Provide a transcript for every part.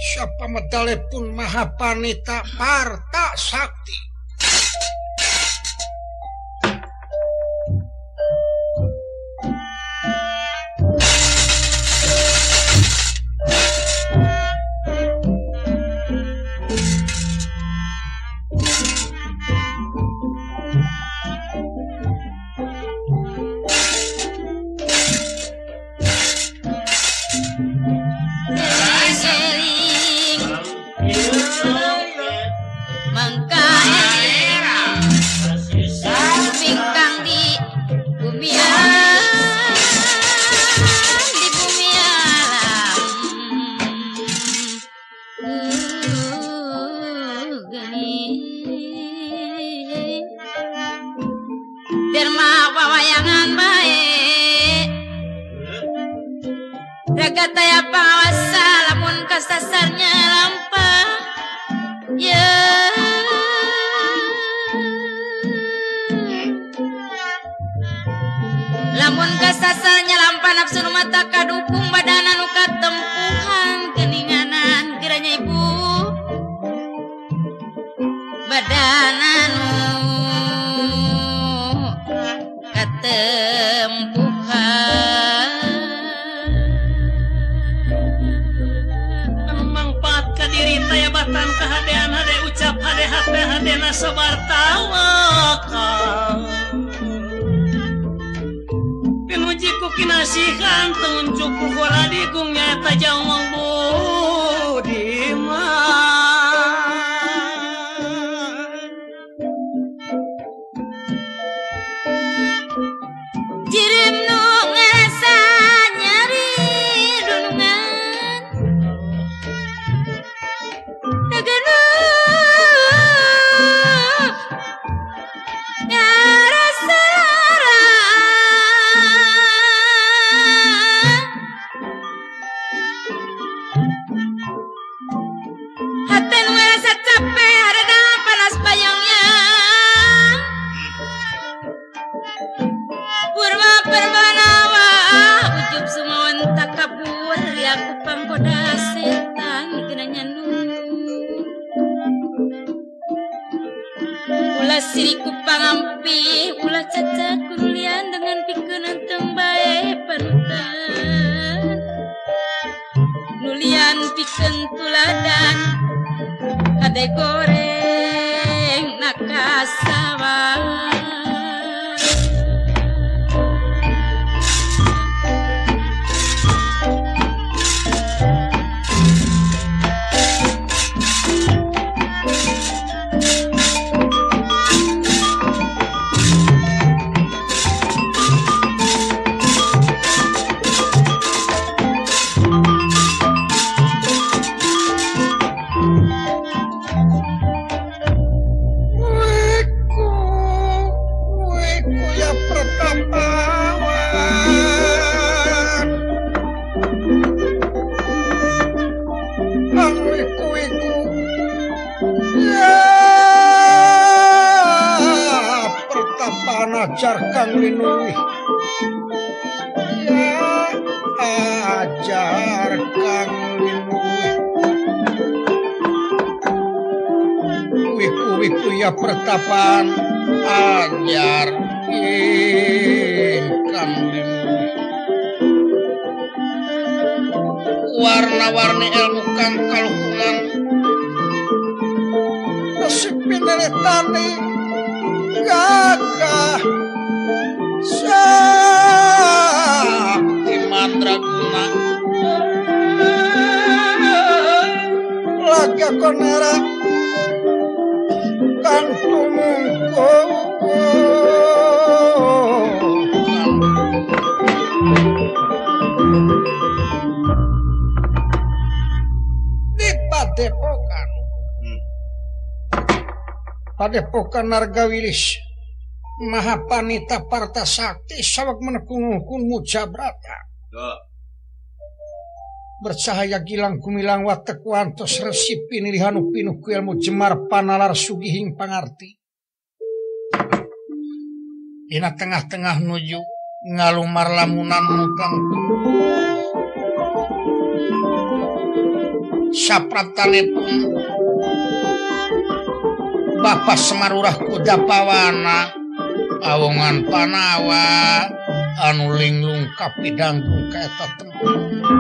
siapa medale pun Mahapanita Parta Sakti. Ragataya pangawasa lamun kasasarnya lampah ya lamun kasasarnya lampah nafsu mata kadukung badana nu katempuhan keninganan kiranya ibu badana nu katempuhan batan kehadean hade ucap hade hade hadena sabartawa pinuji ku kinasihan tunjuk ku goradi ku nyata jawang budiman jirim nu ngerasa nyari dunungan siriku pangampi ulah cacat kurulian dengan pikeun tembae panutan nulian pikeun tuladan ade goreng nakasawa ajar Kang Linui ya ajar Kang Linui wiku ya pertapaan ajar Kang Linui warna-warni ilmu kang kalukungan nasib pineretani gagah sakti mandraguna laga konera kang tumungko di Padepokan Padepokan Nargawilis Mahapanita Parta Sakti sawak menekung mujabrata bercahaya gilang kumilang watek wantos resip pinilihan upinuku ilmu jemar panalar sugihing pangarti dina tengah-tengah nuju ngalumar lamunan mukang sapratanipun Bapak Semarurah Kudapawana awongan Panawa anu linglung kapidanggung kaeta tempat.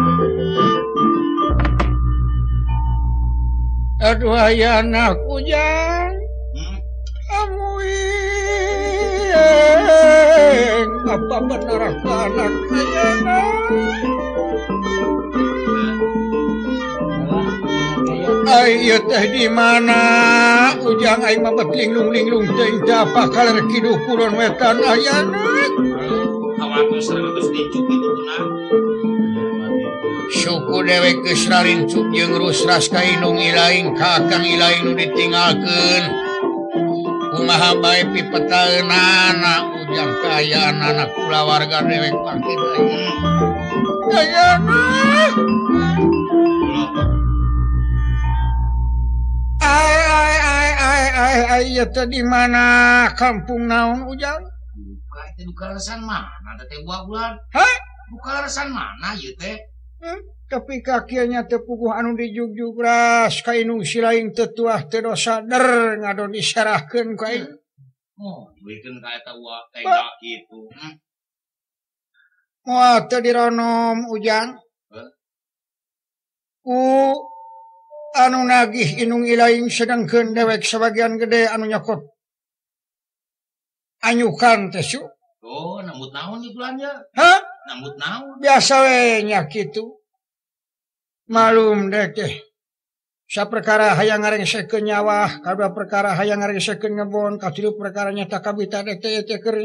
Aduh ayana kujang amuing apa benar anak ayana ayo teh di mana ujang aing mabet linglung teh apa kaler kidu kulon wetan ayana awatus dicuk itu tuna suku dewek geus rarincuk jeung rusras ka indung ilaing ka akang ilaing nu ditinggalkeun kumaha bae pipetaeunana ujang kaayana kulawarga dewek pangkin ayana ay teh di mana kampung naon ujang itu kalasan mana teh bulan hah buka resan mana ieu teh tapi kakinya teh puguh anu dijugjug ras ka inung silaing teu tuah teu dosa der ngado disarahkeun ka aing oh dibeukeun ka eta uang tega kitu moal teu dironom ujang ku anu nagih inung ilaing sedangkeun dewek sebagian gede anu nyokot anyukan teh su oh nambut naon di bulannya hah nambut naon biasa we nya kitu malum deh teh saperkara hayang ngarengseukeun nyawa kadua perkara hayang ngarengseukeun ngebon katilu perkara nyata kabita deh teh keur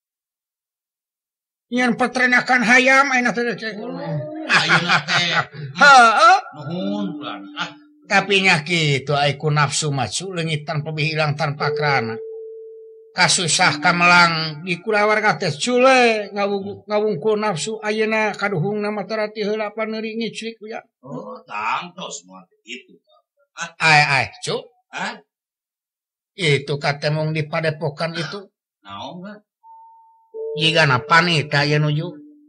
nyen peternakan hayam ayeuna teh ayeuna teh ha nuhun bulan tapi nya kitu aiku nafsu macu leungit tanpa hilang tanpa krana kasusah kamelang di kulawarga teh cule ngawungkul nafsu ayeuna kaduhungna matarati heula paneuri ngiclik ya oh tangtos moal kitu ai cu hah itu kate mung di padepokan itu naon kan jigana panita aya nuju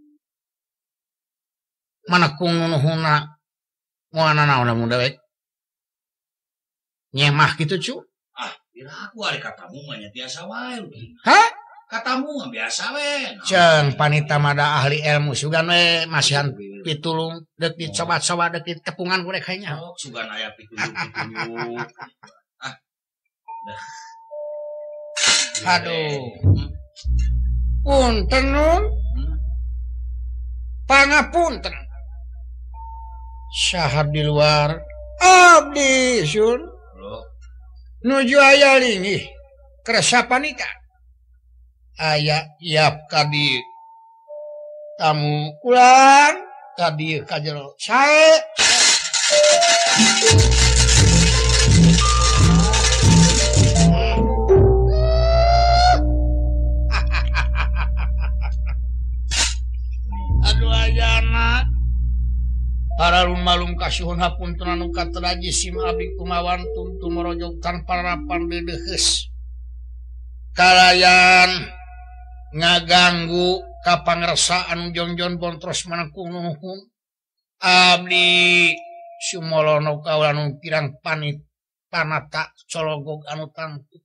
mana kung nuhuna moana naon mun dewek nyemah gitu cu kira aku ada katamu mah nya biasa wae hah katamu mah biasa we ceng panita mada ahli ilmu sugan we masihan pitulung dek dicoba-coba dek tepungan gue kayaknya oh sugan aya pitulung aduh punten nun pangapunten syahar di luar abdi sun nuju aya linggih kerasa panita aya iap kadi tamu ulang tadi kajero sae aduh ayana para malum kasuhun hapunten anu kateraji sim abdi kumawan tuntu merojok tanpa rapan dedehes kalayan ngaganggu kapangresaan jongjon bontros manakung nuhun abdi sumolono kaula anu kirang panit panata cologog anu tangtu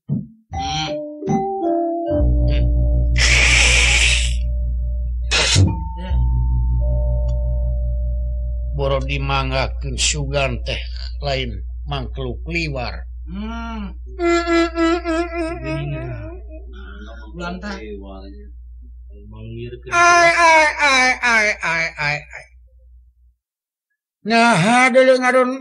boro dimanggakeun sugan teh lain mangkluk liwar ai nah deuleu ngadon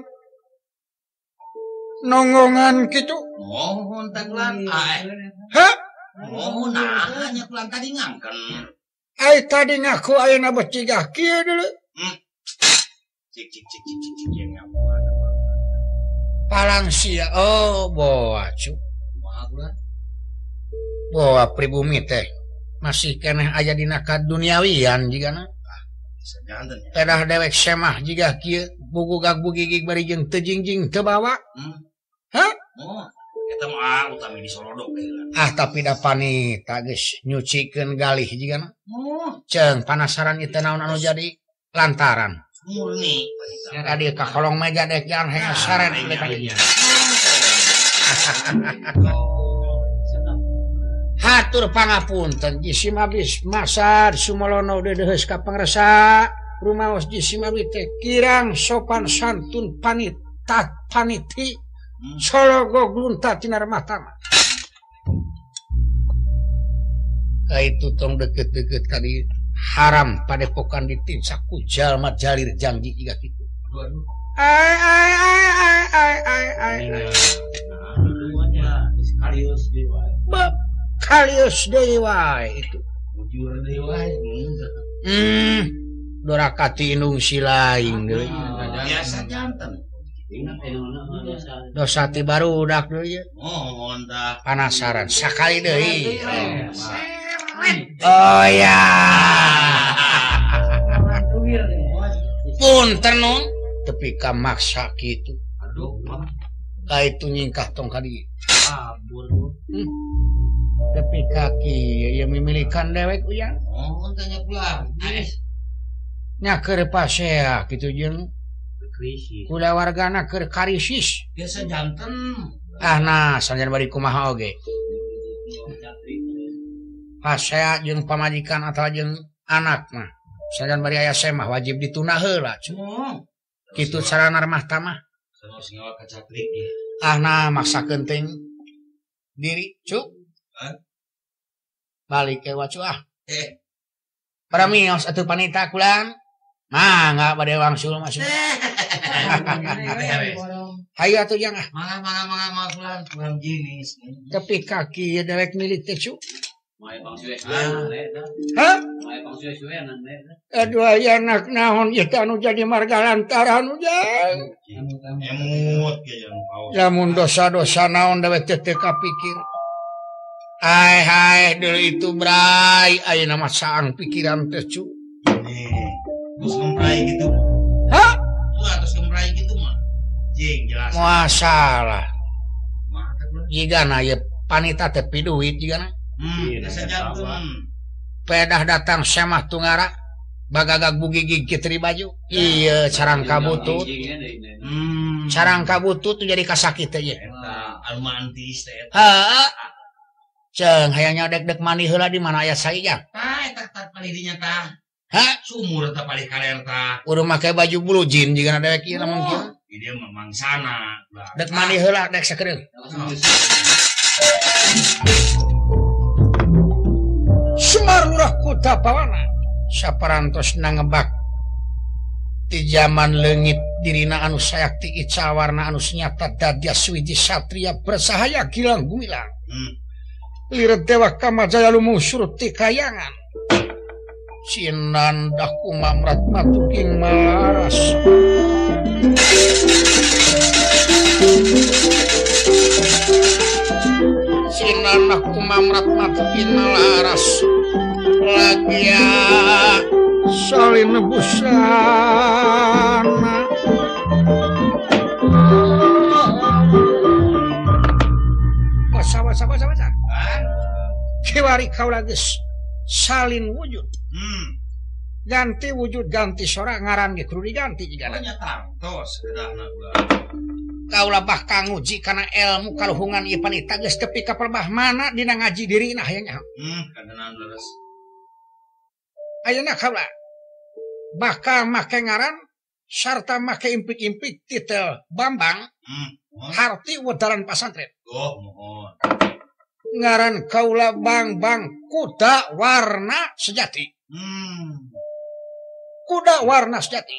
nonggongan kitu mohon teh kulan hah mohon nya kulan tadi ngangken ai tadi ngaku ayeuna becigah kieu deuleu cik yang ngamuan palang sia oh boa cu boa pribumi teh masih keneh aya dina kaduniawian jigana pedah dewek semah jiga kieu bugugag bugigig bari jeung teu jingjing teu bawa hah oh eta mah utami disolodok tapi da panita geus nyucikeun galih jigana oh ceung panasaran ieu teh naon anu jadi lantaran murni tadi ka kolong meja dek yang hanya saran hatur pangapunten jisi mabis masar sumolono dedeheus ka pangresa rumaos jisi mabis teh kirang sopan santun paniti sologo glunta tinar matama itu tong deket-deket kali haram padepokan ditinsak ku jalma jalir janji jika gitu kalius dewa itu dorakati inung silaing biasa jantan dosati baru udah dulu ya penasaran sekali deh oh ya punten non tapi ka maksa gitu ka itu nyingkah tong kadi tapi kaki ya memilikan dewek uyan tanya pulang nya keur pasea kitu jeung kula wargana keur karisis biasa janten nah sanjan bari kumaha oge pasea jeung pamajikan atawa jeung anak mah sanjan bari aya semah wajib dituna heula kitu sarana rumah tamah nah maksakeun teh diri cuk balik ke wacu paramios atuh panita kulan mangga bade wangsul masuk hayu atuh jangan mangga kulan jenis tapi kaki dewek milik teh cuk aduh aya anak naon ieu anu jadi marga lantaran ujang emut lamun dosa-dosa naon dewek teh kapikir hai dulu itu bray ayeuna mah saang pikiran teh cu terus ngemprai gitu terus ngemprai gitu mah jing jelas masalah jigana ye panita teh piduit jigana pedah datang semah tungara bagagag bugi gigi teri baju iya carang kabutut carang kabutut tuh jadi kasakit teh ye almantis teh ceng hayangnya dek-dek mani heula di mana aya saija tak palih dinya tah sumur tapali kalerta udah pakai baju bulu jin jika ada kieu namun kieu dia memang sana dek mani heula dek sakedeung Semar Lurah Kota Pawana saparantos nangebak di zaman leungit dirina anu sayakti icawarna anu nyata dadya suwiji satria bersahaya gilang gumilang liret dewa kamajaya lumusur ti kayangan sinandah kumamrat matuking maras sinandah kumamrat matuking maras lagi ya salin nebusana sabar kiwari kau lagi salin wujud ganti wujud ganti sorak ngaran gitu diganti jika kau labah kang uji karena ilmu kaluhungan ieu panita geus tepi ka pelbah mana dina ngaji diri nah aya kadenan leres ayeuna kaula bakal make ngaran sarta make impik-impik titel Bambang harti wedaran pasantren mohon ngaran kaula Bambang kuda warna sejati kuda warna sejati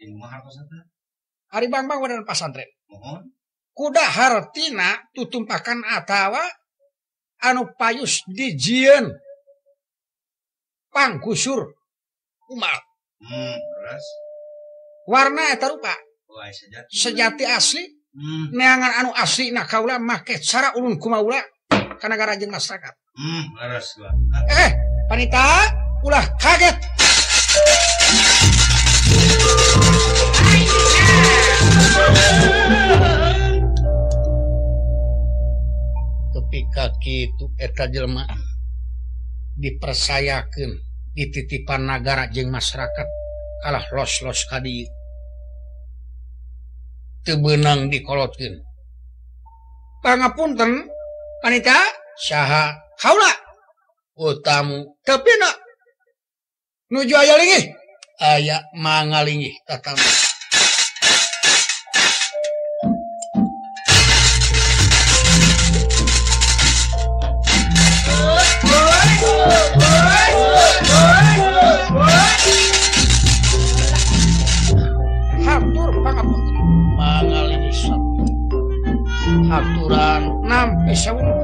Ari Bambang wedaran pasantren mohon kuda hartina tutumpakan atawa anu payus dijieun panggusur umal warna eta rupa sejati asli neangan anu asli na kaula make cara ulun kumaula ka nagara jeung masyarakat leres gua panita ulah kaget ketika kitu eta jelema dipersayakeun dititipan nagara jeung masyarakat kalah los-los kadi teu beunang dikolotkeun. Pangapunten panita saha kaula utamu tepina nuju aya linggih aya mangalinggih tatamu. Hatur pangapunten mangalinggih satu haturan nampi sawung.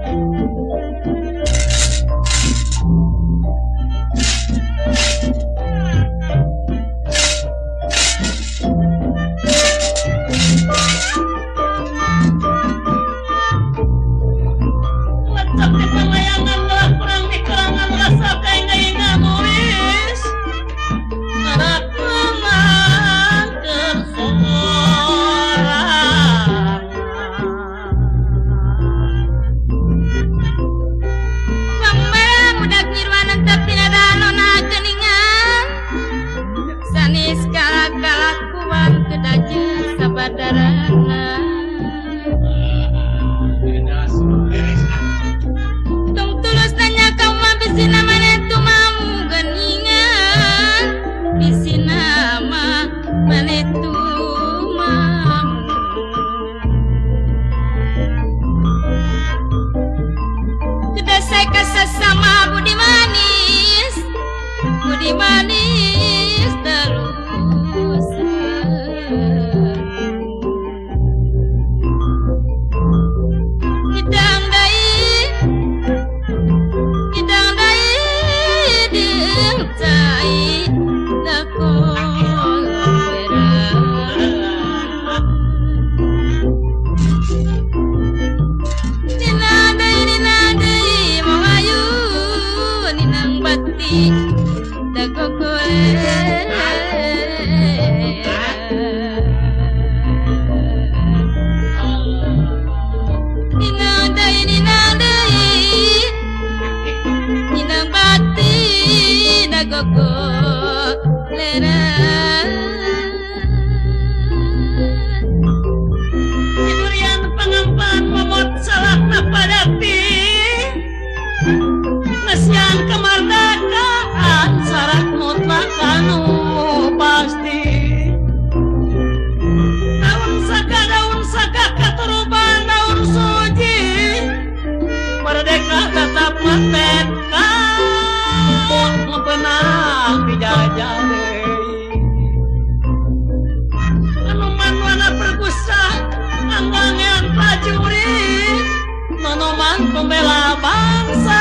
Pembela bangsa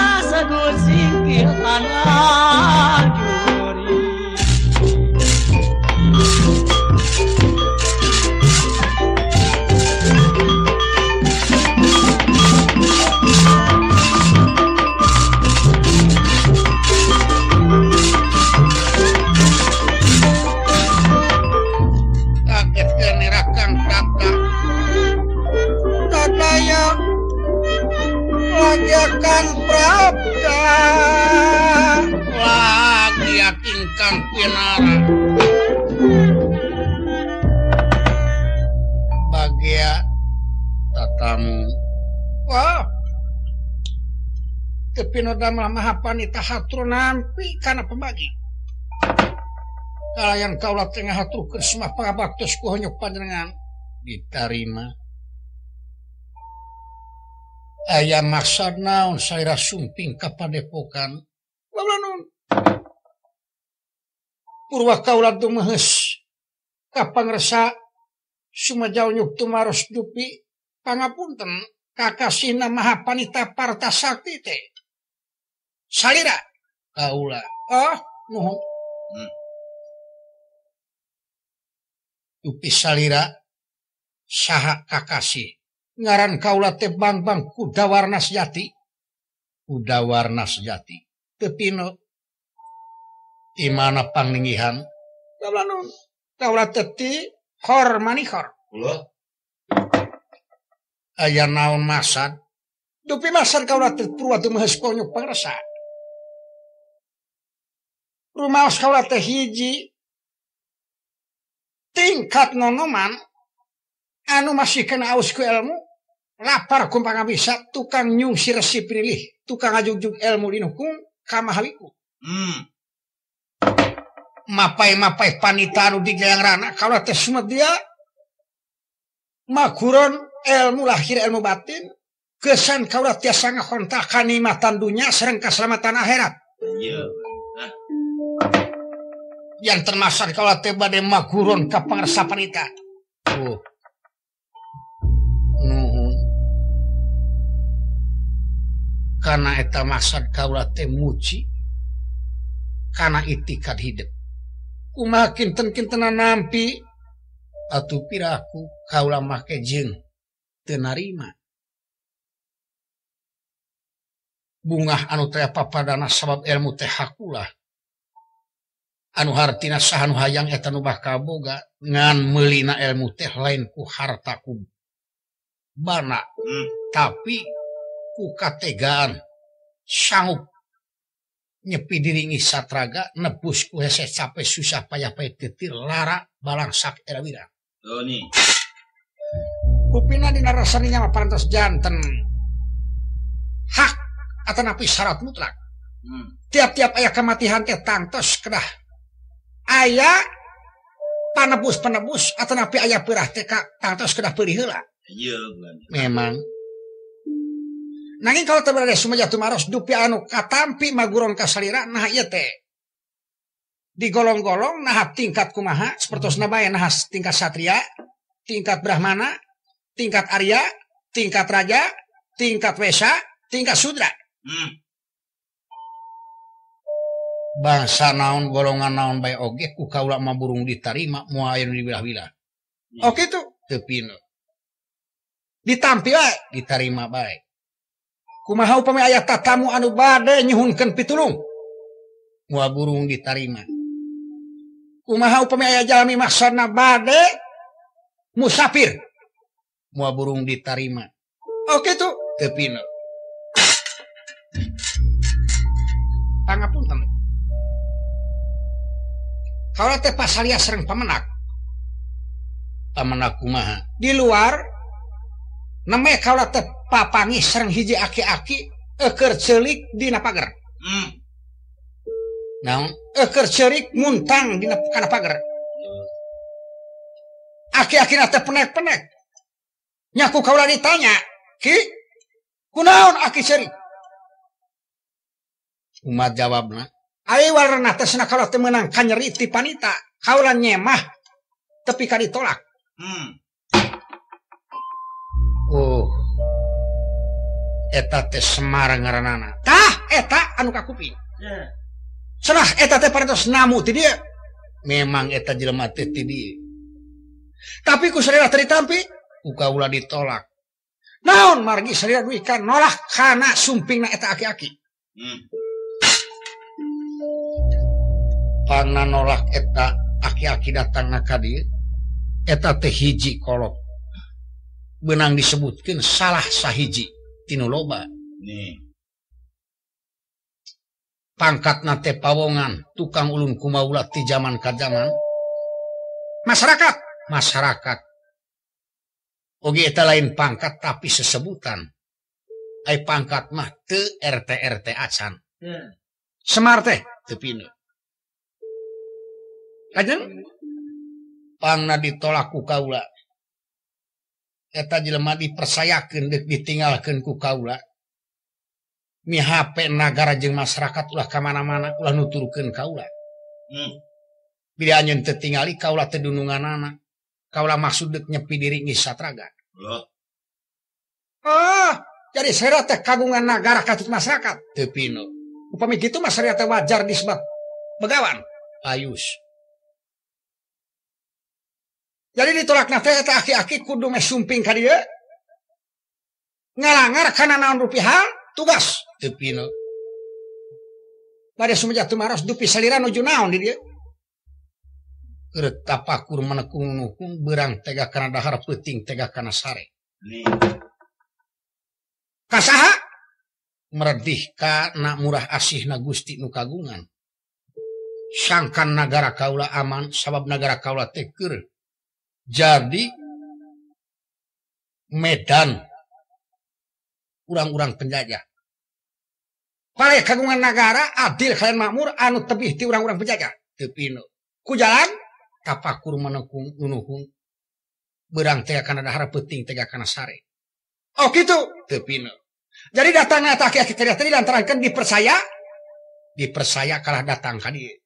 segur singkir tanah juri. Kaget kene Rakang Tata Tataya Lajakan Prabda lagi yakin Kang Pinara bagia tatamu wah kepinodama mahapanita hatur nampi kana pembagi kalayan kaulah tengah hatur kersmah pangabaktos kuhonyok panjenengan diterima. Aya maksud naon saira sumping ka Padepokan. Walanun. Purwa kaula dumehes ka pangresa sumajau nyuk tumaros dupi pangapunten kakasihna Mahapanita Partasakti teh. Salira kaula. Oh, nuhun. Dupi salira saha kakasih. Ngaran kaula teh Bang Kudawarna Sejati. Kudawarna Sejati. Tepino di mana panglinggihan? Kaula teti hor manihor. Aya naon masad? Dupi masad kaula teh purwa dumehes konyok pangresa. Rumaos kaula teh hiji tingkat nonoman anu masih kena aus ku ilmu lapar kumpang bisa tukang nyungsi resi pilih tukang ajugjug ilmu dinukung kamahawiku mapai panita anu digayang rana kalau teh sumet dia makuron ilmu lahir ilmu batin kesan kaulah tiasa ngakontak kanikmatan dunia sareng keselamatan akhirat yang termasuk kaulah teh bade makuron ka pangarsa panita karena eta maksud kaulah teh muci karena itikad hidup kumaha kinten-kintenan nampi atuh piraku kaulah make jeung teu narima bungah anu teh papadana sabab ilmu teh hakulah anu hartina saha nu hayang eta nu bakal boga ngan meulina ilmu teh lain ku harta ku bana tapi ku kategaan sanggup nyepi diri satraga nebus ku hese capek susah payah payah tetir lara balangsak erawira nih kupina dina rasaninya mah parantos janten hak atau napi syarat mutlak tiap-tiap ayah kematian teh tangtos kedah ayah panebus atau napi ayah perah teh tangtos kedah perih heula memang nanging kalau teberade sumajah tumaros dupi anu katampi maguron kasalira nah ieu teh digolong-golong nah tingkat kumaha sapertosna bae nah tingkat satria tingkat brahmana tingkat arya tingkat raja tingkat wesa tingkat sudra bangsa naon golongan naon bae oge ku kaula mah burung ditarima moal anu dibilah-bilah oke tuh teu pino ditampi wae ditarima bae kumaha upami aya tatamu anu bade nyuhunkeun pitulung moal burung ditarima kumaha upami aya jalmi maksudna bade musafir moal burung ditarima oke tuh teu pino pangapunten kalau teh pasalia sereng pamenak kumaha di luar neme kalau teh papangi sereng hiji aki-aki eker celik dina pager naon eker celik muntang dina kana pager aki-aki teh penek-penek nyaku kaula ditanya ki kunaon aki celik umat jawabna ai warna teh cenah kaula teh meunang kanyeri ti panita kaula nyemah tapi ka ditolak eta teh Semar ngaranana tah eta anu kakuping cenah eta teh parantos namu ti dieu memang eta jelema teh ti dieu tapi ku sareng teh ditampi ku kaula ditolak naon margi sareng duit kan nolak kana sumpingna eta aki-aki pangna nolak eta aki-aki datang ka dieu eta teh hiji kolot benang disebutkeun salah sahiji tinu loba pangkatna teh pawongan tukang ulun kumaula ti zaman ka zaman masyarakat oge eta lain pangkat tapi sesebutan ai pangkat mah teu RT acan Semar teh teu pinu lajeng pangna ditolak ku kaula eta jelema dipersayakeun deuk ditinggalkeun ku kaula mihape nagara jeung masyarakat ulah ka mana-mana ulah nuturkeun kaula bila anjeun teu tingali kaula teh dununganana kaula maksud deuk nyepi diri geus satraga jadi saya teh kagungan nagara katut masyarakat teu pinu upami kitu mah saya teh wajar disebut begawan ayus jadi ditolak teh eta aki-aki kudu meh sumping ka dieu ngalangar kana naon rupiah tugas teu pinu bade sumajah tumaros dupi salira nuju naon di dieu rek tapakur manekung-nukung berang tega kana dahar peuting tega kana sare kasaha meredih kana murah asihna Gusti nu kagungan sangkan nagara kaula aman sabab nagara kaula teh keur jadi medan urang-urang penjajah pare kagungan negara adil kalian makmur anu tebih ti urang-urang penjajah teu pinu ku jalan kapakur menekung nunuhung berang teh kana dahar peuting teh kana sare oh gitu teu pinu jadi datangna eta aki-aki teh lantaran dipercaya kalah datang ka dieu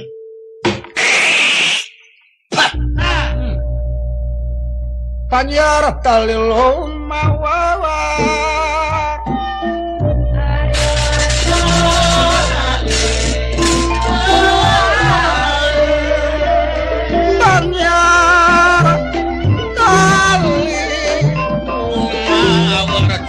Panyar talil mawawa Panyar talil mawawa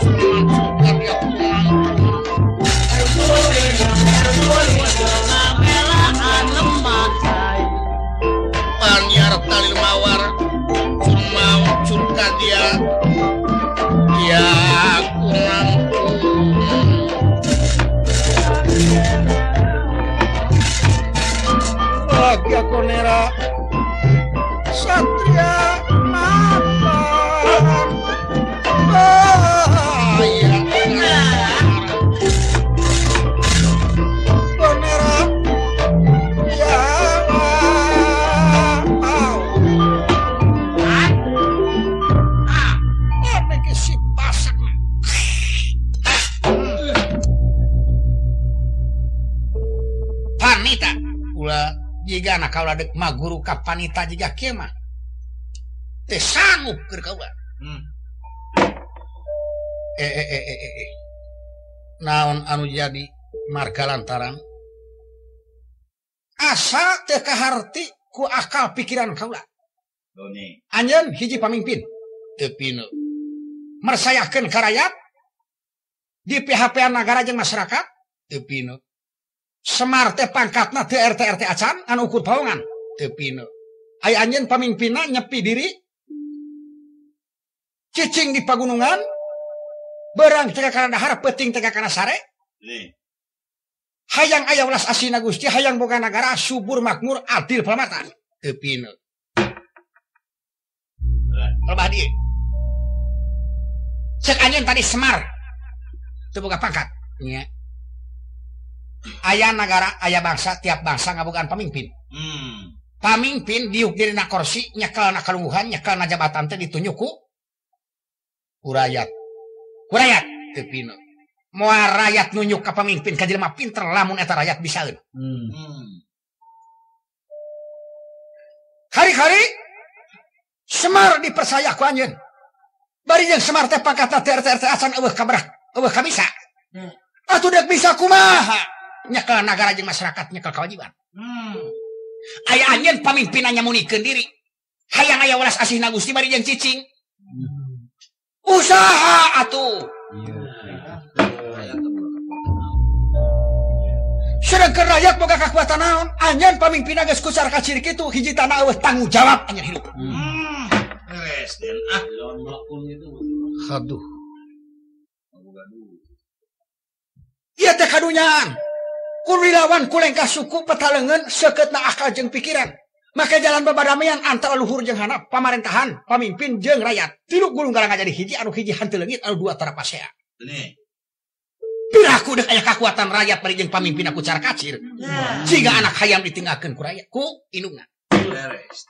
Panyar talil mawar curka dia ya kurang lagi aku nera satria mapan ya konera ya panita ulah jika anak kaulah dek maguru ka panita jika kieu mah teh sanggup keur kaula naon anu jadi marga lantaran asa teu kaharti ku akal pikiran kaula anjeun hiji pamimpin teu pinu mersayakeun ka rakyat di PHP negara jeung masyarakat teu pinu Semar teh pangkatna teu RT acan anu ukur paongan teu pinu aya anjeun pamimpinna nyepi diri cicing di pagunungan berang teh kana dahar peuting teh kana sare hayang aya welas asina Gusti hayang boga nagara subur makmur adil palamatan teu pinu loba dieu cek anjeun tadi Semar teu boga pangkat nya aya negara aya bangsa tiap bangsa ngabogaan pamimpin pamimpin diuk dirina kursi nyekelna kalungguhan nyekelna jabatan teh ditunjuk ku rakyat teu pinu moal rakyat nunjuk ka pamimpin ka jelema pinter lamun eta rakyat bisaeun hari-hari Semar dipercaya ku anjeun bari jeung Semar teh pangkatna teh RT acan eueuh ka bisa atuh dek bisa kumaha nyekel negara jeung masyarakat nyekel kewajiban aya anjeun pamimpinna nyamunikeun diri hayang aya welas asihna Gusti bari jeung cicing usaha atuh sedangkan rakyat boga kakuatan naon anjeun pamimpinna geus kucar kaciri kitu hiji tana eueuh tanggung jawab anjeun hidup beres den lawan melakukan itu aduh ieu teh kadunyaan kurilawan kulengkah suku petalengan sekeutna akal jeung pikiran maka jalan babadamian antara luhur jeung handap pamerintahan pamimpin jeung rakyat tilu gulung galanga jadi hiji anu hiji hanteu leungit anu dua tara pasea piraku deuk aya kakuatan rakyat bari jeung pamimpin aku cara kacir siga anak hayam ditinggalkeun ku rakyat ku indungna beres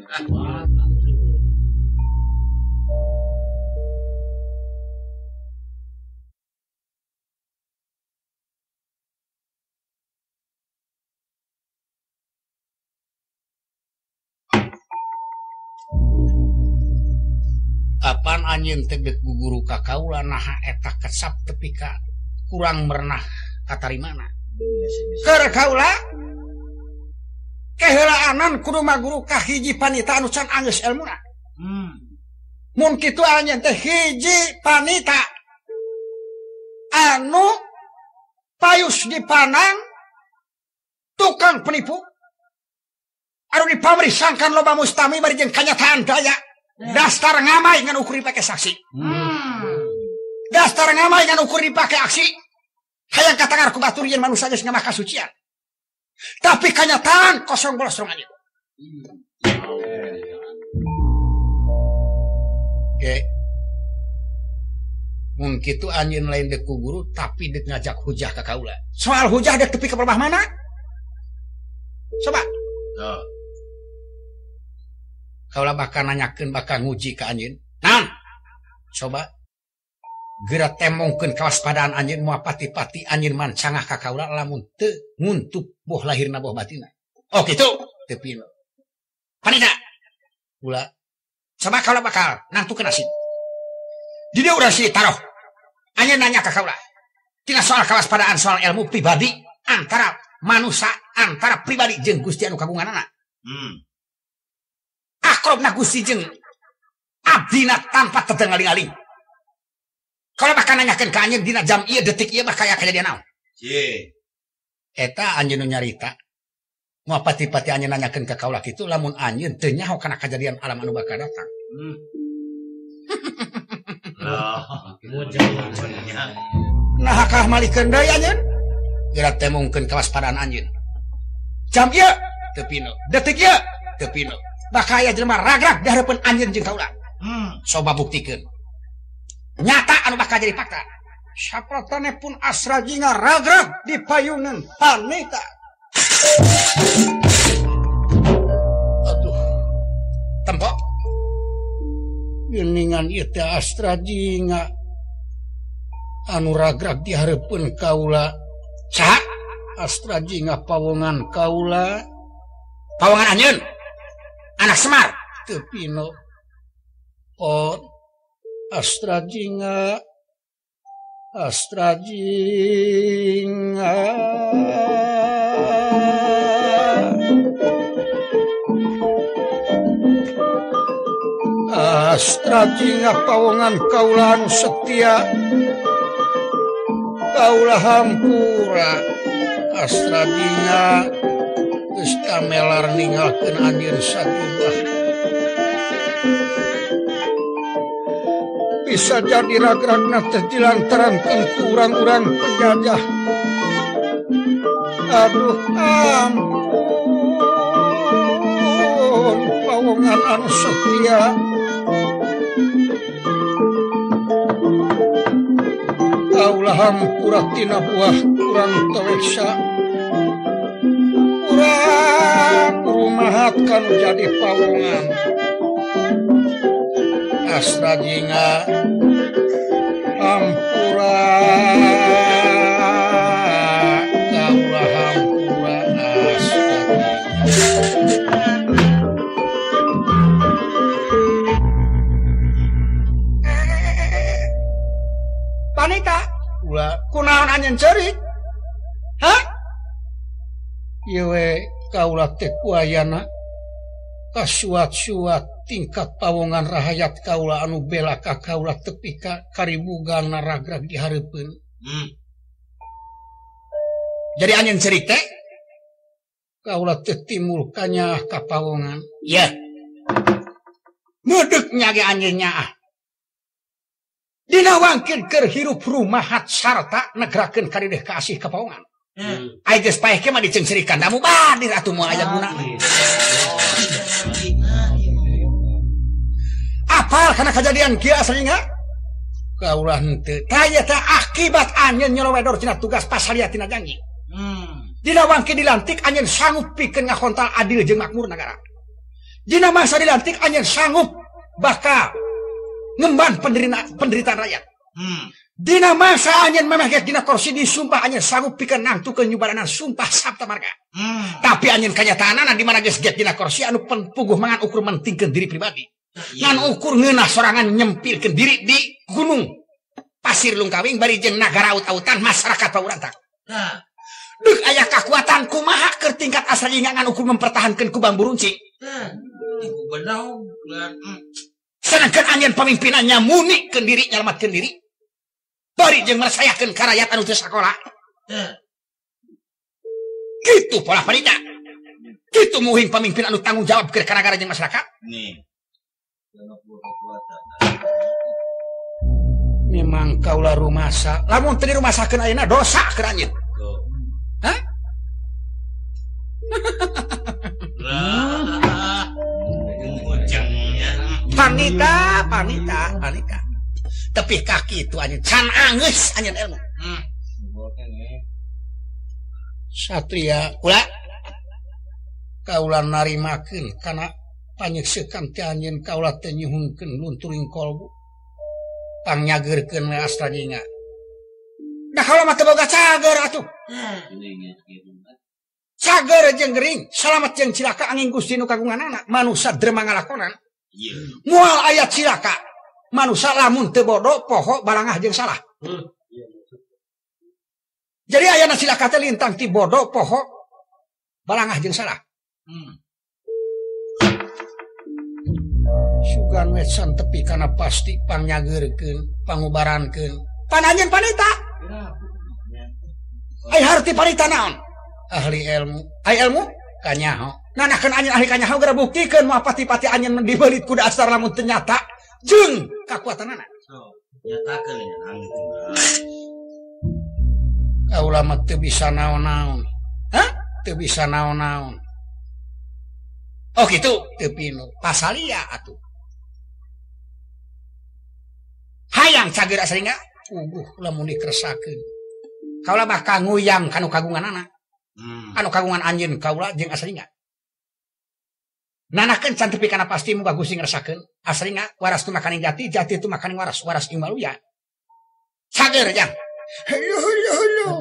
Apaan anjeun teh geus guguru ka kaula naha eta kesap tepi ka kurang merenah katarimana keur kaula keheulaanan kudu maguru ka hiji panita anu can anggeus elmuna mun kitu anjeun teh hiji panita anu payus dipanang tukang penipu anu dipamrih sangkan loba mustami bari jeung kanyataan daya dasar ngamai ngan ukur dipake saksi dasar ngamai ngan ukur dipake aksi hayang katangar ku batur yen manusia geus ngamah kasucian tapi kanyataan kosong bolosong aja mungkin itu anjing lain dek ku guru tapi dek ngajak hujah ke kaula. Soal hujah dek tepi ke perbah mana? Coba. Kaula bakal nanyakeun bakal nguji ke anjing. Nah, coba gerak temongkeun kawaspadaan anjing moal pati-pati anjing man cangah ka kaula lamun teu nguntup boh lahirna boh batina. Oh gitu, tepi. Panita. Ulah. Coba kaula bakal nantukeun asin. Di dia udah sih taruh. Hanya nanya ke kaula. Tina soal kawaspadaan soal ilmu pribadi antara manusia antara pribadi jeung Gusti anu kagunganana. Akrobna Gusti jeung abdina tanpa tedengaling-aling. Kalau bakal nanyakeun ka anjeun dina jam ieu detik ieu bakal aya kejadian naon? Eta anjeun nu nyarita. Moal pati-pati anjeun nanyakeun ka kaula kitu lamun anjeun teu nyaho kana kejadian alam anu bakal datang. Nah kah malikeun deui anjeun gerak temongkeun kawaspadaan anjeun jam ieu teu pino detik ieu teu pino bakal aya jelema ragrag di hareupeun anjeun jeung kaula. Coba buktikeun nyata anu bakal jadi fakta sapratane pun asrajinga ragrag di payungan Panita. Aduh tempo geningan ieu teh asrajinga anu ragrag di hareupeun kaula. Saha? Asrajinga pawongan kaula. Pawongan anjeun? Anak Semar? Teu pino. Oh, Asrajinga. Asrajinga pawongan kaula anu setia. Kaula hampura Asrajinga geus kamelar ninggalkeun anjeun sajumlah. Bisa jadi ragragna teh dilantaran ku urang-urang penjajah. Aduh ampun pawongan anu setia. Kaula hampura tina buah urang teweksa. Urang rumahat kanu jadi pawongan. Asrajinga hampura kaula hampura Asrajinga. Panita, ulah kunaon anjeun ceurik? Hah? Ieu we kaula teh kuayana kasuat-suat tingkat pawongan rahayat kaula anu bela ka kaula tepi ka karibuganna ragrag di hareupeun. Jadi anjeun ceurik teh kaula teh timul kanya ka pawongan. Iya. Ngedek nya ge anjeun nyaah. Dina wangkeun keur hirup rumahat sarta negrakeun karideh kasih ka pawongan. Ai geus paeh ke mah diceungserikan damu badir atuh moal aya gunana. Apal kana kejadian kieu aslinya? Kaulah henteu. Taya teh akibat anjeun nyolowedor tina tugas pasaliat tina janji. Dina wangkeun dilantik anjeun sanggup pikeun ngakontal adil jeung makmur nagara. Dina masa dilantik anjeun sanggup bakal ngemban penderitaan rakyat. Dina masa anjeun memeh dina kursi disumpah anjeun sanggup pikeun nangtukeun nyubaranan sumpah sabta marga. Tapi anjeun kanyataanna di mana geus get dina kursi anu puguh mangan ukur mentingkeun diri pribadi. Ngan ukur ngeunah sorangan nyempilkeun diri di gunung pasir Lungkawing bari jeung nagara aut-autan masyarakat paurantang. Deuk aya kakuatan kumaha keur tingkat Asrajinga ngan ukur mempertahankeun kubang burunci. Iku benaw. Sedangkan anjeun pamimpinannya munikeun diri nyalamatkeun diri. Bari jeung merasayakeun karayat anu teu sakola. Kitu pola panita. Kitu muhing pamimpin anu tanggung jawab keur nagara jeung masyarakat. Nih. Memang kaula rumasa. Lamun teu dirumasakeun ayeuna dosa keur anjeun. Hah? Panita, tepi kaki itu anjeun can anggeus anjeun ilmu. Satria kula kaula narimakeun kana panyeksekan ti anjeun kaula teh nyuhunkeun lunturing kolbu pangyageurkeun we Astrajinga. Dah kaula mah teu boga cager atuh. Cager jeung gering salamet jeung cilaka angin Gusti nu kagunganana manusia drema ngalakonan. Moal aya cilaka manusia lamun teu bodoh poho balangah jeung salah. Jadi ayana cilaka teh lintang ti bodoh poho balangah jeung salah. Sugan wesan tepi kana pasti pangyageurkeun pangubarankeun pananjeun panita. Ai harti panita naon? Ahli ilmu. Ai ilmu kanyaho. Nanakeun anjeun ahli kanyaho gara buktikeun moal pati-pati anjeun dibeulit ku dasar lamun teu nyata jeung kakuatanana. Nyatakeun nya angin. Kaula mah teu bisa naon-naon. Hah? Teu bisa naon-naon. Oh gitu, teu pinu. Pasalia atuh. Hayang cager Astrajinga. Lamun dikeresakeun. Kaula mah kanguyang kanu kagunganana. Anu kagungan anjeun kaula jeung Astrajinga. Nanakeun can tepi kana pasti muga Gusti ngerasakeun Astrajinga waras tu makaning jati, jati tu makaning waras, waras ing maluya. Cager jang. Halo.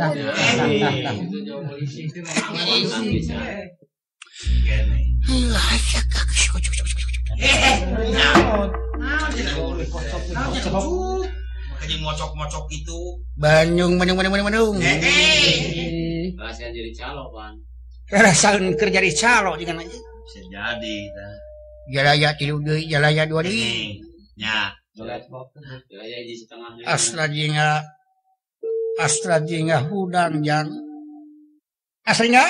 Makanya mocok-mocok itu. Bandung. Bahasa jadi calo, Pan. Rasakeun kerja di calo jeung aja. Bisa jadi tah. Jalaya tilu deui, jalaya dua deui. Nya. Jalaya di setengah. Astrajinga hudang jang. Astrajinga.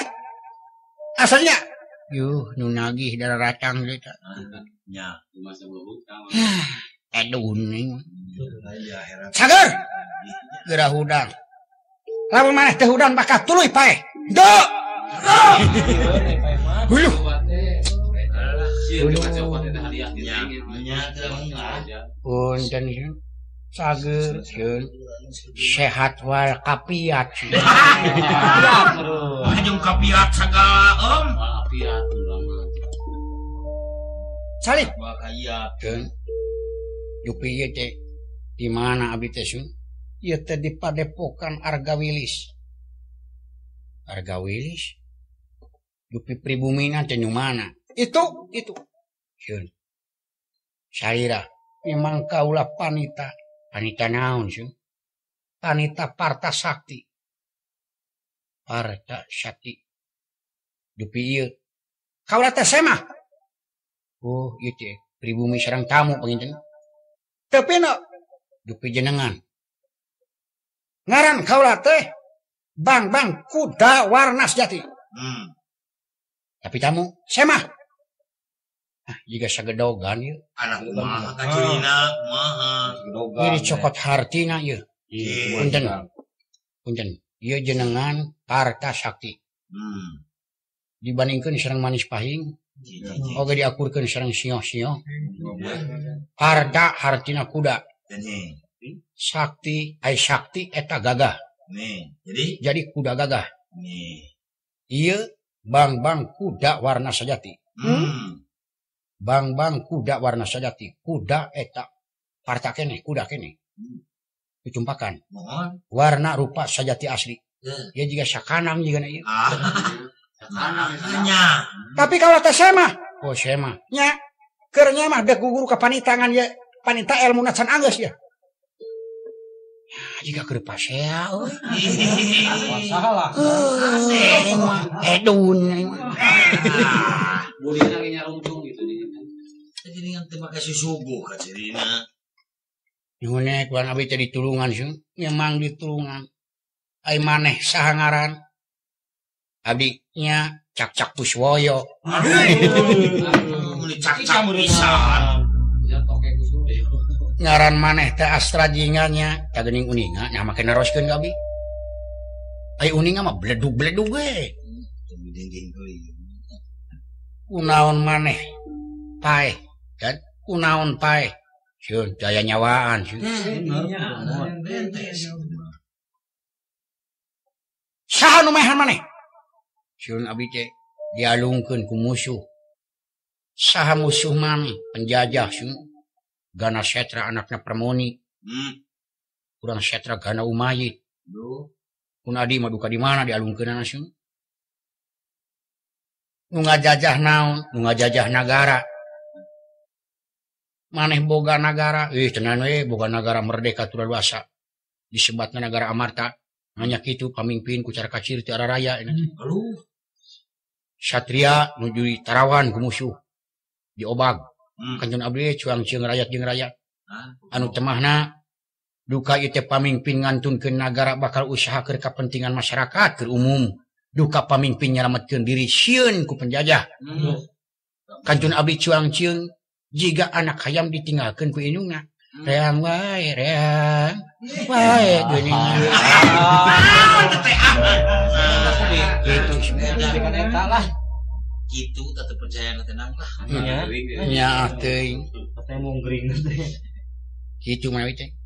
Yuh, nu nagih darah racang deui tah. Nya. Masa berhutang. Edun ning. Sager. Geura hudang. Lamun maneh teh hudang bakat tuluy pae. Deu. Huluh. Punten sager sehat wal kapiat. Jeung kapiat sagala om. Kapiat Salih. Bakaya. Dupi ieu teh di mana abdi teh sun? Ieu teh di Padepokan Argawilis. Argawilis? Dupi pribumina teh nu mana? Itu. Sun. Saira, memang kaula panita. Panita naon sun? Panita Parta Sakti. Parta Sakti. Dupi ieu. Kaula teh semah. Oh, ieu teh pribumi sareng tamu panginten. Tapi no, dupi jenengan. Ngaran kaula teh Bang Kuda Warna Sejati. Tapi tamu semah. Jika sagedogan ieu. Anak kumaha kacirina kumaha. Ieu dicokot hartina ieu. Punten. Ieu jenengan Parta Sakti. Dibandingkeun sareng manis pahing. Oge diakurkeun sareng sio-sio. Parda hartina kuda. Sakti eta gagah. Jadi kuda gagah. Ieu Bang Kuda Warna Sejati. Bang Kuda Warna Sejati. Kuda eta parta kene, kuda kene. Dicumpakan. Warna rupa sajati asli. Ieu jiga sakanang jiga na ieu. Tapi kalau teh semah. Oh semah. Nya. Keur nya mah da guguru ka panitangan ye. Panita ilmuna can anggeus ya. Jika keur pasea euy. Salah. Edun. Budina ge nyarungtung gitu di. Jadi ngan teu make susugo kacirina. Nyune kuan abdi teh ditulungan sun. Memang ditulungan. Ai maneh saha ngaran? Abdi nya Cak Puswoyo. Mun cak-cak pisan. Ngaran maneh teh Astrajinga nya geuning uninga nya make neroskeun ka abdi. Ai uninga mah bledug-bledug we. Kunaon maneh pae kan? Kunaon pae? Syun daya nyawaan syun. Saha nu mehan maneh? Syun abdi teh dialungkeun ku musuh. Saha musuh maneh? Penjajah syun. Gana Setra anakna Permoni. Kurang Setra Gana Umayyid. Kun adi mah duka di mana dialungkeunana syun? Nu ngajajah naon? Nu ngajajah nagara. Maneh boga nagara, tenan we boga nagara merdeka tu luasa. Disebatna negara amarta. Hanya kitu pamimpin ku cara kacir ti ara raya. Satria nuju tarawan ku musuh. Diobag. Kanjeng abdi cuang cieung rakyat jeung rakyat. Anu temahna duka ieu teh pamimpin ngantunkeun nagara bakal usaha keur kepentingan masyarakat keur umum. Duka pamimpin nyelametkeun diri sieun ku penjajah. Kanjeng abdi cuang cieung jika anak hayam ditinggalkan ku indungna. Reang wae, reang wae geuningan. Gitu sebenarnya lah. Gitu tetep percaya tenang lah. Nya teuing. Teh munggring teh. Kitu mah teh.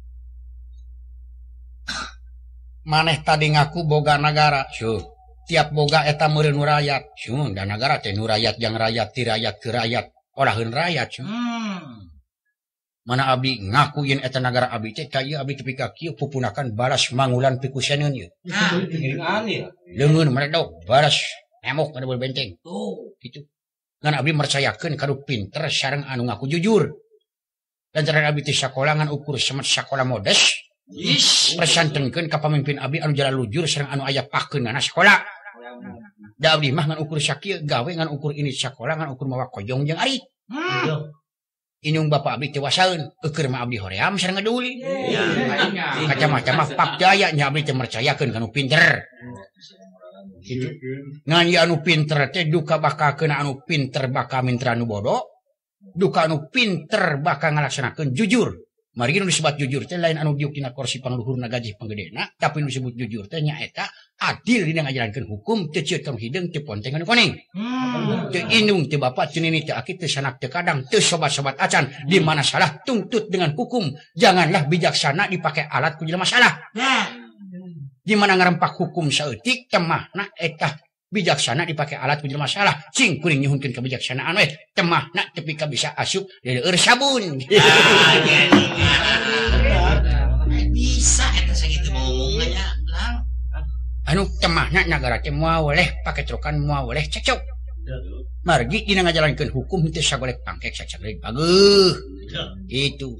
Maneh tadi ngaku boga nagara, syuh. Tiap boga eta meureun nu rakyat. Syuh, da nagara teh nu rakyat jang rakyat ti rakyat ke rakyat. Olaheun rakyat syuh. Mana abdi ngaku yen eta nagara abdi teh ka ieu abdi tepi ka kieu pupunakan balas mangulan pikuseneun ieu. Leungeun meredok balas emok kana benteng. Kitu. Ngan abdi mercayakeun kanu pinter sareng anu ngaku jujur. Lantaran abdi teh sakola ngan ukur semet sakola modes. Persantenkeun ka pamimpin abdi anu jala lujur sareng anu aya pakeunana sakola. Da abdi mah ngan ukur sakieu gawe ngan ukur ini sakola ngan ukur mawa kojong jeung ari. Inung bapak abdi teh wasaeun, eukeur mah abdi hoream sareng ngaduli. Kacamata mah Pak Jaya nya abdi teh mercayakeun kanu pinter. Gitu. Ngan ieu anu pinter teh duka bakakeun anu pinter bakal mintra anu bodoh. Duka anu pinter bakal ngalaksanakeun jujur. Mari nu disebut jujur teh lain anu diuk dina kursi pangluhurna gajih panggedena, tapi nu disebut jujur teh nyaeta adil dina ngajalankeun hukum teu cieut kanu hideung teu ponteng anu koneng. Teu indung teu bapak teu nini teu aki teu sanak teu kadang teu sobat-sobat acan di mana salah tuntut dengan hukum. Janganlah bijaksana dipakai alat ku jelema salah. Di mana ngarempak hukum saeutik temahna eta bijaksana dipakai alat ku jelema salah. Cing kuring nyuhunkeun kebijaksanaan we temahna teu pika bisa asup leueur sabun. Bisa eta sakitu ngomongnya. Anu temahna nagara teh moal woleh pake trokan moal woleh cekcok. Margi dina ngajalankeun hukum teu sagolek pangkek sacageuleuh bageuh. Itu.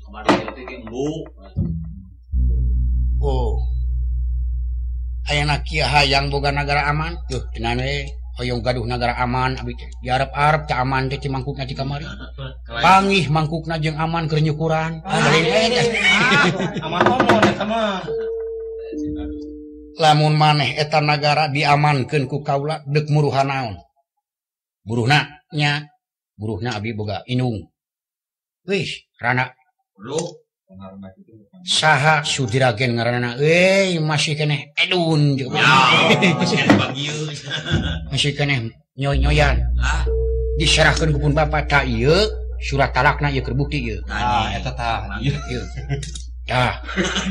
Oh. Ayana kieu hayang boga nagara aman. Tuh tenan we hoyong gaduh nagara aman abdi teh. Diarep-arep teh aman teh mangkukna di kamari. Pangih mangkukna jeung aman keur nyukuran. Aman omong eta mah. Lamun maneh eta nagara diamankeun ku kaula deuk muruhan naon? Buruhna nya, buruhna abdi boga indung. Wis, rana. Bro, saha Sudiragen ngaranna? Masih keneh edun juga. masih keneh bagieu. Masih keneh nyoy-nyoyan. Diserahkeun ku pun bapak ta ieu surat talakna ieu keur bukti ieu. Eta tah. Ieu. Tah.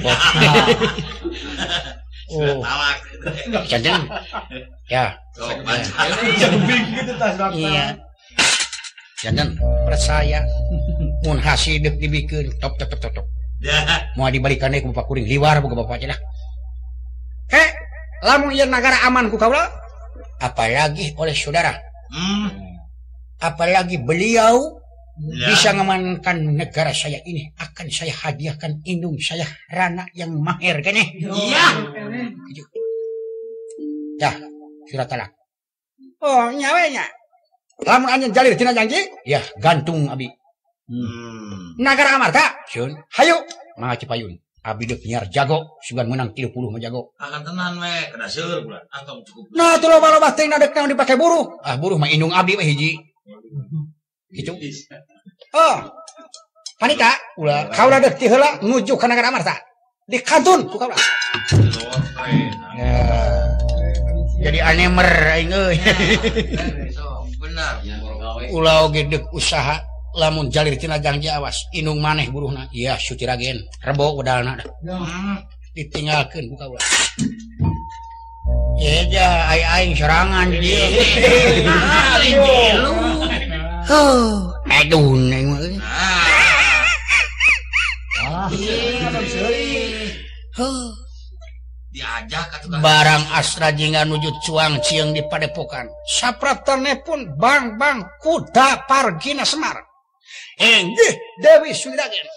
Oh. Talak. Janten. Ya. Sok baca. Iya. Janten percaya. Mun hasidep dibikeun top. Mau dibalikan ku bapak kuring liwar boga bapak aja lah. Lamun ieu nagara aman ku kaula, apalagi oleh saudara. Apalagi beliau bisa mengamankan negara saya ini, akan saya hadiahkan indung saya Rana yang mahir keneh. Iya. Dah, surat talak. Oh, nyawenya. Lamun anjeun jalir tina janji, ya gantung abi. Nagara amarta, Sun. Hayu, mangga Cipayun. Abi deuk nyiar jago, sugan menang 30 mah jago. Akan tenan we, kada seur bulan. Atong cukup. Nah, tuh loba-loba teh na deuk naon dipake buruh. Buruh mah indung abi we hiji. Gitu. Oh. Panita, ulah kaula deuk ti heula nuju ka nagara amarta. Di kantun ku kaula. Ya. Jadi anemer aing euy. Benar. Ulah oge deuk usaha lamun jalir tina janji awas inung maneh buruhna iya Suci Ragen rebo wedalna dah ditinggalkeun buka ulah ya aing serangan di dieu aduh neng diajak atuh barang astra jingga nuju cuang cieng di padepokan sapratane pun bang kuda pargina Semar enggih Dewi Suci Ragen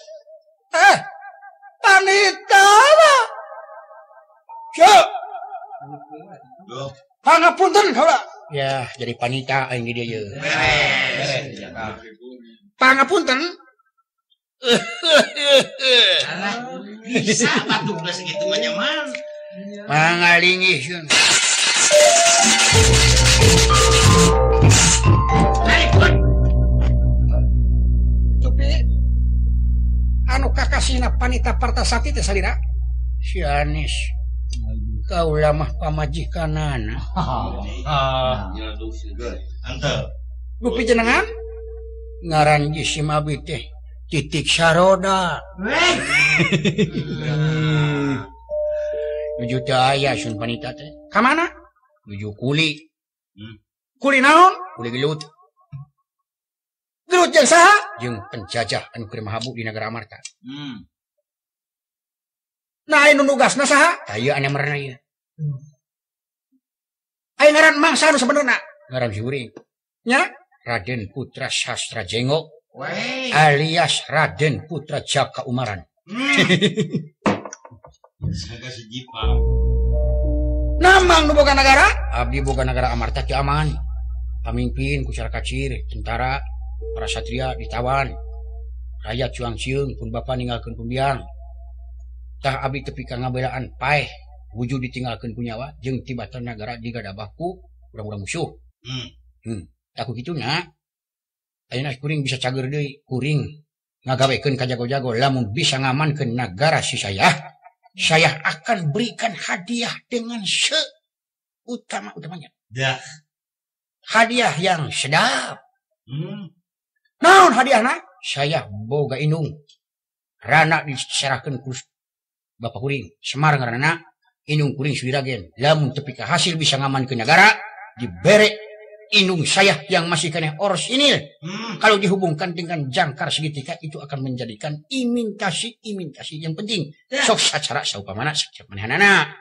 panita cok pangapunten kaula ya jadi panita aing di dieu pangapunten bisa batu udah segitu mah nyaman pangalingih tapi anu kakasihna Panita Partasati teh salira si Anis kaula mah pamajikanana antep gupi jenengan ngaran jisim abi teh Titik Saroda nuju teh aya sun Panita teh ka mana nuju kuli kuli naon kuli gelut jeung saha jeung penjajah anu keur mahabub di Nagara Amarta nah anu nugasna saha aya anu merna ieu aya ngaran mangsa anu sabenerna ngaran si uring nya Raden Putra Sastra Jenggo alias Raden Putra Jaka Umaran namang nu boga nagara abdi boga Nagara Amarta teu aman pamimpin ku Sarakacir tentara para satria ditawan rakyat cuang cieung pun bapa ninggalkeun pembiang tah abdi tepi ka ngabelaan paeh wujud ditinggalkeun ku nyawa jeung tibatan nagara digadabah ku urang-urang musuh aku kituna ayeuna kuring bisa cager deui kuring ngagawekeun ka jago-jago lamun bisa ngamankeun nagara si saya akan berikan hadiah dengan seutama-utamanya hadiah yang sedap naon hadiahna saya boga inung rana diserahkeun ku Bapak kuring Semar ngaranna inung kuring Suci Ragen lamun tepi ka hasil bisa ngamankeun nagara dibere inung saya yang masih kena orsinil kalau dihubungkan dengan jangkar segitiga itu akan menjadikan imitasi yang penting sok sacara saupamana sakit manehanana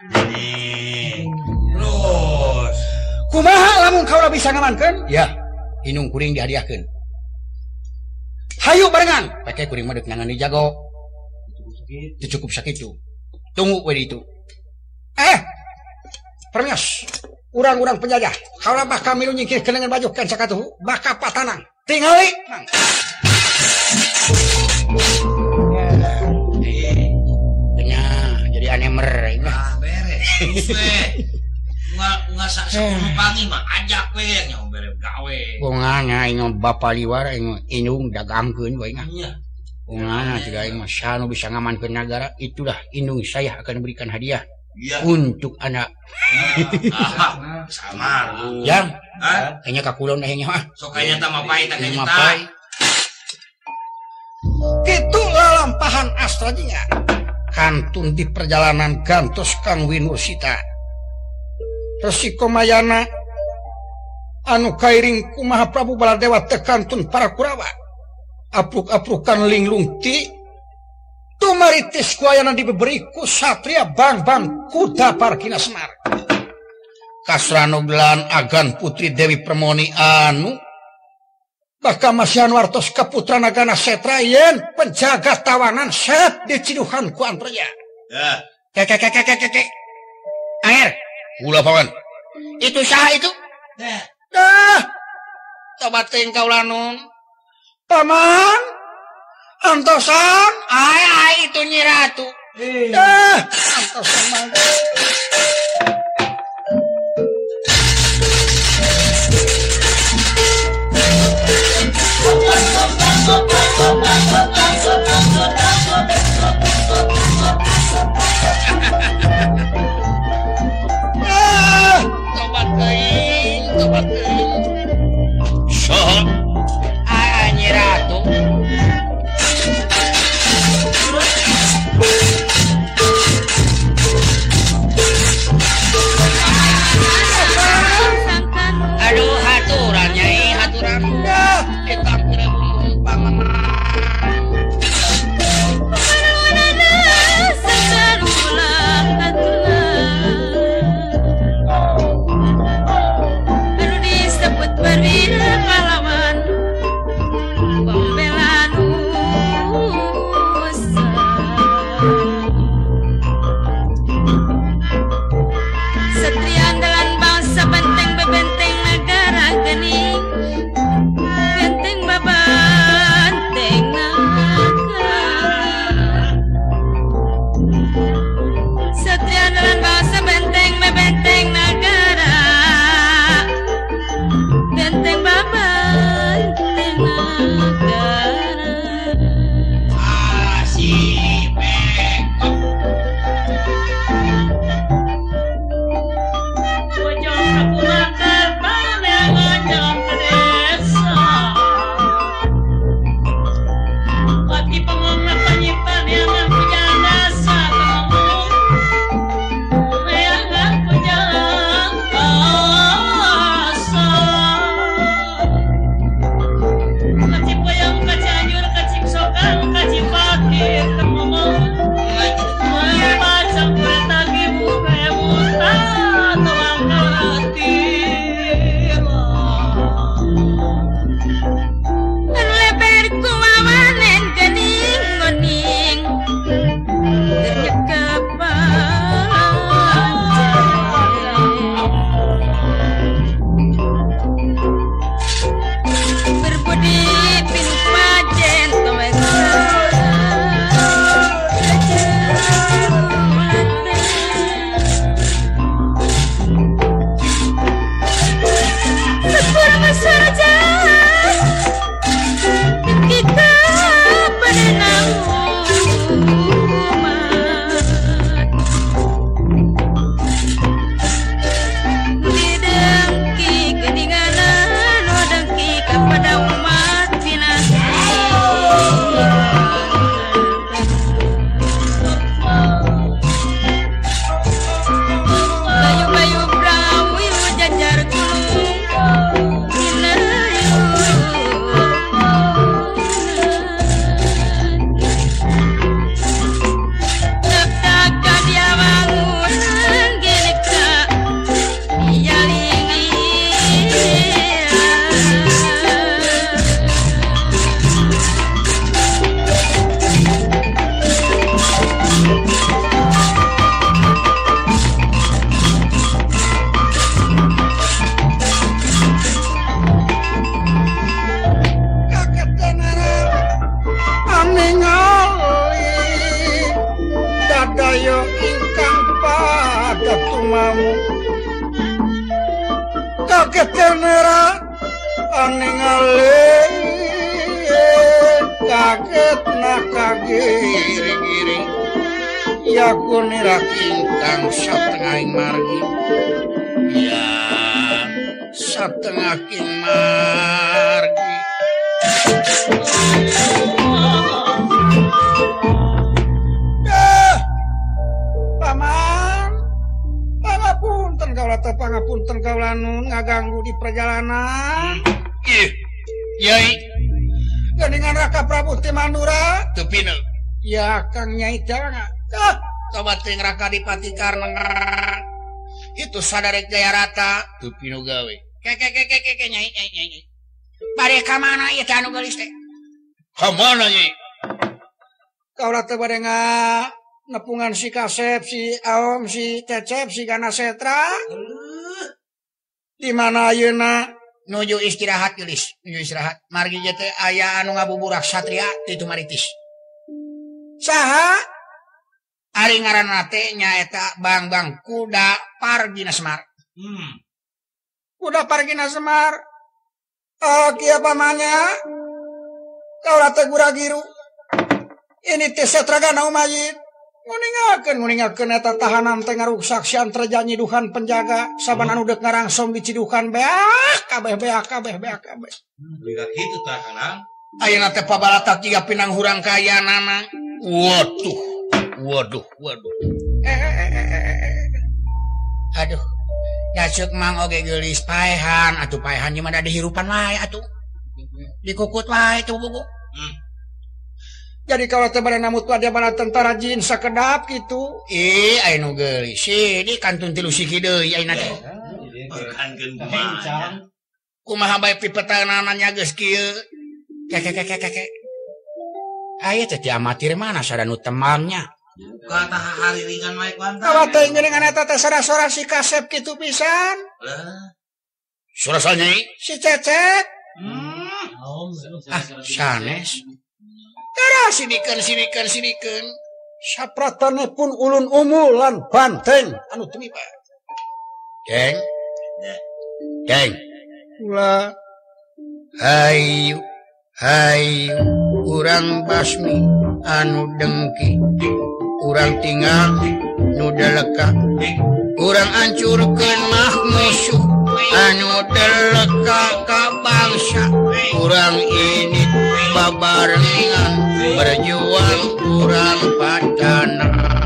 terus kumaha lamun kaula bisa ngamankeun ya inung kuring dihadiahkeun hayu barengan pakai kuring mah deuk nangan dijago itu cukup sakitu tunggu we ditu permios urang-urang penjajah kaula bakal milu nyingkirkeun dengan baju kan sakatuh bakal patanang tingali mang jadi anemer beres nggak sakupangi mah ajak we nya bere gawe bongana aing bapa liwar aing inung dagangkeun we nya bongana tidak aing mah sanu bisa ngamankeun nagara itulah inung saya akan berikan hadiah untuk anak sama yang kayaknya kakulon dah mah sok kayaknya tak mapai tak kayaknya kitu lalampahan astra jinga kantun di perjalanan gantos Kang Winursita resiko mayana anu kairing kumaha Prabu Baladewa tekantun para Kurawa apruk-aprukan linglungti tumaritis kuayana diberiku satria bang kuda parkina Semar kasranogelan agan putri Dewi Permoni anu bakal masih wartos keputra nagana setra yen penjaga tawanan set diciduhan ku antaranya air ulah paman itu saha itu tobat engkau lanung paman antosan ay itu Nyi Ratu antosan mah tobat teuing saha ay Nyi Ratu Aduh haturan Nyai haturan kita bumbu pangaman Kaget giri-giri ya kunira ingkang satengah margi ya satengah margi paman pangapunten kaula teh pangapunten kaula nu ngaganggu di perjalanan Yai dengan Raka Prabu Timandura tepina ya Kang Nyai Janga coba ting Raka Dipati Karna itu sadarek Jaya Rata tepino gawe ke Nyai bade ka mana ieu teh anu geulis teh ka mana Nyai kaula teh bade nepungan si Kasep si Aom si Cecep si Gana Setra di mana ayeuna nuju istirahat geulis nuju istirahat margi teh aya anu ngabuburak satria ti Tumaritis saha ari ngaranna teh nyaeta Bang Kuda Pargina Semar Kuda Pargina Semar kieu pamannya kaula teh guragiru ini teh Setragana Umayyid nguningakeun eta tahanan teh ngaruksak siantra janji duhan penjaga saban anu deuk ngarangsom di cidukan beak kabeh Lihat gitu tah Kanang ayeuna teh pabalatak jiga pinang hurang kayanana. Waduh. Aduh. Nyasuk mang oge geulis paehan, atuh paehan jeung ada dihirupan wae atuh. Dikukut wae tuh buku. Jadi kalau teh bade namut pada bala tentara jin sakedap gitu. Aya nu geulis. Di kantun 3 siki deui ayeuna teh. Kangen kumaha. Kumaha bae pipetanana nya geus kieu. Kek. Aya teh ti amatir mana sadanu temannya. Kata hariringan wae kuanta. Kawa teh geuningan eta teh sora-sora si Kasep kitu pisan. Surasal nyai. Si Cecep. Sanes. Tara sidikeun. Sapratane pun ulun umul lan banteng anu tumiba. Deng. Ulah Hayu urang basmi anu dengki urang tinggal nu deleka urang hancurkeun mah musuh anu deleka ka bangsa urang ini babarengan berjuang urang pacana.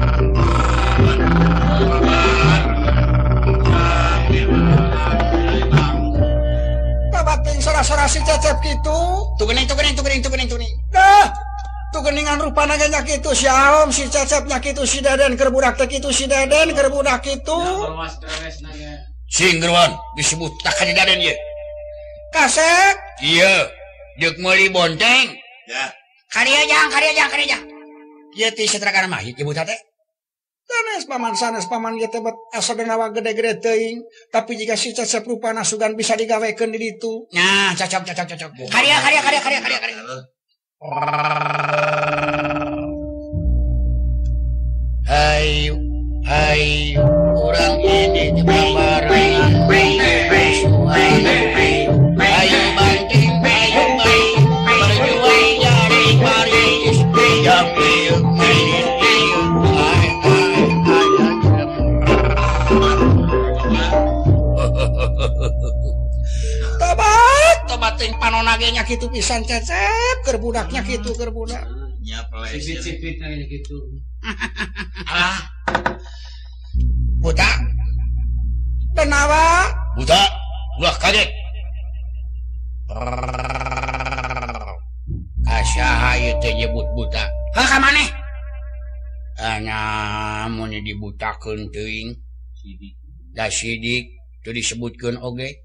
sora-sora si Cecep gitu. Tuh gening. Dah, tuh geningan rupana nya kitu si Aom, si Cecep nya kitu, si Deden keur budak teh kitu, si Deden keur budak kitu. Singgerwan disebut tak ka Deden ye. Kasep. Iya, deuk meuli bonteng. Ya. Kariajang. Ieu ti satragana mah ieu buta teh. Sanes paman ge teh asadana gede-gede teuing, tapi jika si Cecep rupana sugan bisa digawekeun di ditu. Nah, cocok. Karya. Hayu, urang ini babarengan. Hayu banting, berjuang jari paris, yang ieu mainin ieu. Tobat ting panonage nya kitu pisan Cecep, keur budaknya kitu keur budak. Nya peles. Cipit nya gitu. Alah. Buta. Denawa. Buta. Ulah kaget. Asaha ieu teh nyebut buta. Hah ka maneh? Anya mun dibutakeun teuing. Da sidik teu disebutkeun oge.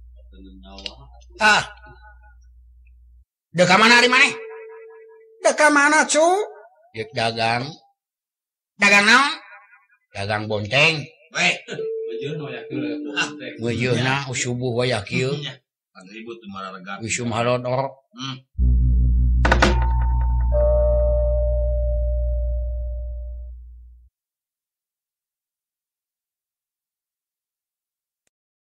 Dek ka mana ari maneh? Dek ka mana, Cu? Dek dagang. Dagang naon? Dagang bonteng. Weh, Weyeuna subuh waya kieu. ribut teu mararaga. Wisum halodor.